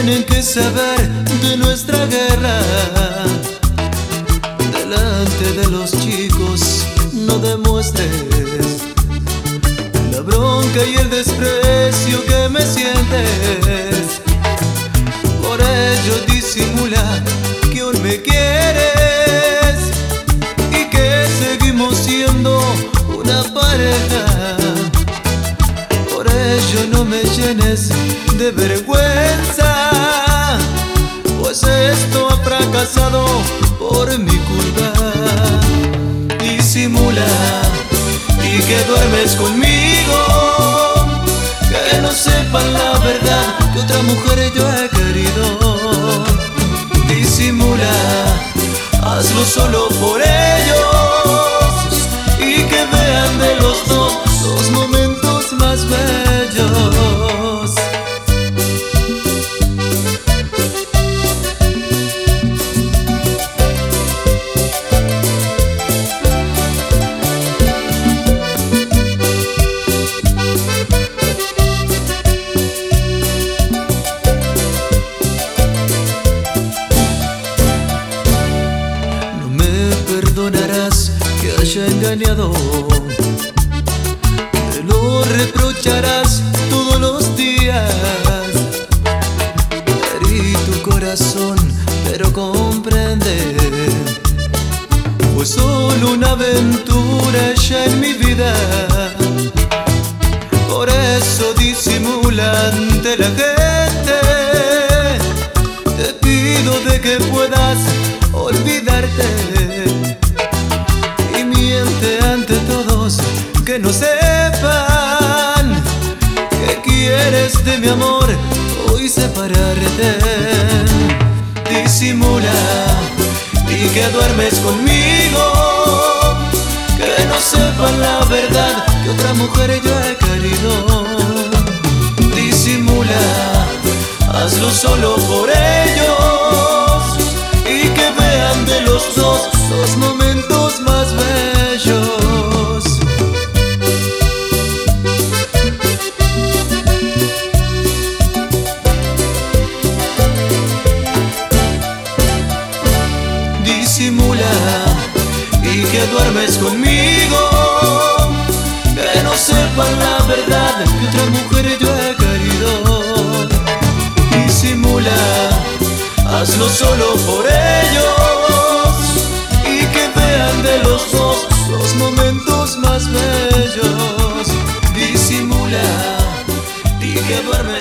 tienen que saber de nuestra guerra. Delante de los chicos no demuestres la bronca y el desprecio que me sientes. Por ello disimula que hoy me quieres y que seguimos siendo una pareja. Por ello no me llenes de vergüenza, pues esto ha fracasado por mi culpa. Disimula y que duermes conmigo, que no sepan la verdad que otra mujer yo he querido. Disimula, hazlo solo por ellos y que vean de los dos los momentos más bellos. Perdonarás que haya engañado, te lo reprocharás todos los días. Herí tu corazón, pero comprende, fue solo una aventura ya en mi vida. Por eso disimula ante la gente, te pido de que puedas olvidarte. Ante todos, que no sepan que quieres de mi amor hoy separarte. Disimula y que duermes conmigo, que no sepan la verdad que otra mujer yo he querido. Disimula, hazlo solo por ellos y que vean de los dos los momentos más bellos. Disimula y que duermes conmigo, que no sepan la verdad que otra mujer yo he querido. Disimula, hazlo solo por ellos y que vean de los dos los momentos más bellos. Disimula y que duermes